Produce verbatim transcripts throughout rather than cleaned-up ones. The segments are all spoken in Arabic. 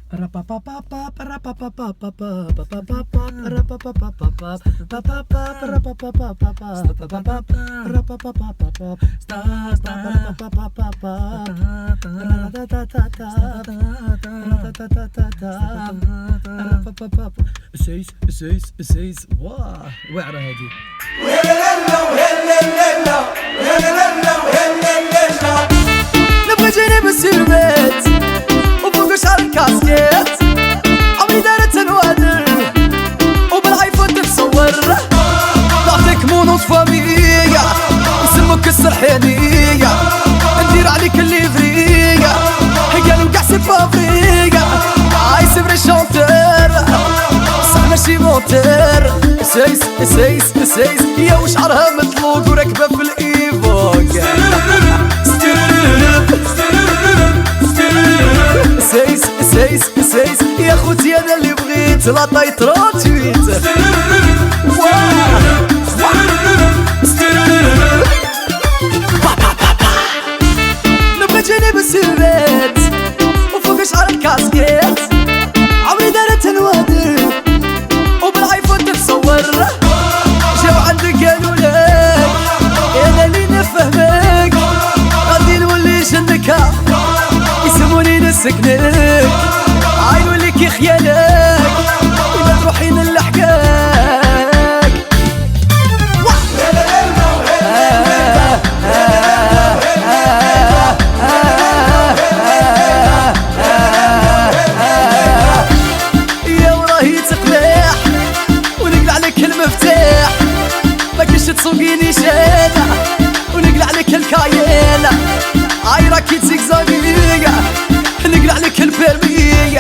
سيس سيس سيس واه واعرة هادي. نبغي جيني بالسيرفيت وفوق شعر الكاسكيت، عمري دارت الوادر وبالايفون تتصور، نعطيك مونوط فاميليا نسموك السرحانية، ندير عليك الليفرية قالوا قاع سي با فريا، هاي سي فري شونتور صح ماشي مونتور. سيس سيس سيس هي وشعرها مطلوق وراكبة في الايفوك، سيس سيس سيس يا خوتي انا اللي بغيت لا طايت روتويت. نبغي جيني بالسيرفيت وفوق شعر الكاسكيت، عمري دارت الوادر وبالايفون تتصور، جاو عندك قالوا لك انا اللي نفهمك، غادي نولي جنكها يسموني نسكنك، عاي نولي كي خيالك ولا تروحي نلحقك. يا وراهي تقلاح ونقلع عليك المفتاح، ماكش تسوقيني شانا ونقلع عليك الكاينة، عاي راكي تزيكزاكية نقلع عليك البيرمية.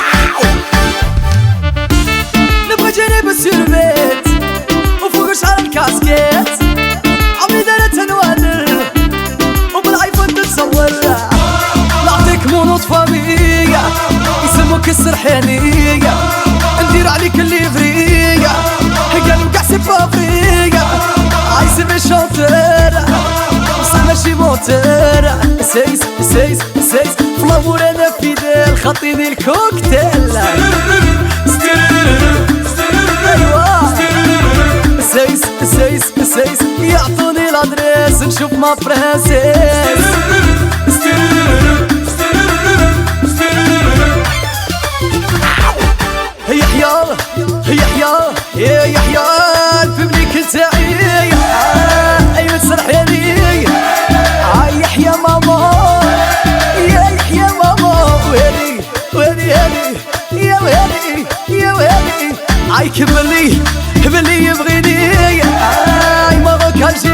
نبغي جيني بالسيرفيت وفوق شعر الكاسكيت، عمري دارت الوادر وبالايفون تتصور، نعطيك مونوط فاميليا يسموك السرحانية، ندير عليك الليفرية قالوا قاع سي با فريا، هاي سي فري شونتور صح ماشي مونتور. سيس سيس سيس فلامور انا فيدال خاطيني الكوكتيل، ايوا سيس سيس سيس يعطوني لادريس نشوف ما برانسيس. هيا حيا هيا حيا يا يحيى الببليك نتاعي، ايوا تسرحيني هاي يحيى ماما يا يحيى ماما، ويلي ويلي هاني يا ويلي يا ويلي، عاي كملي كملي يبغيني هاي ماما كان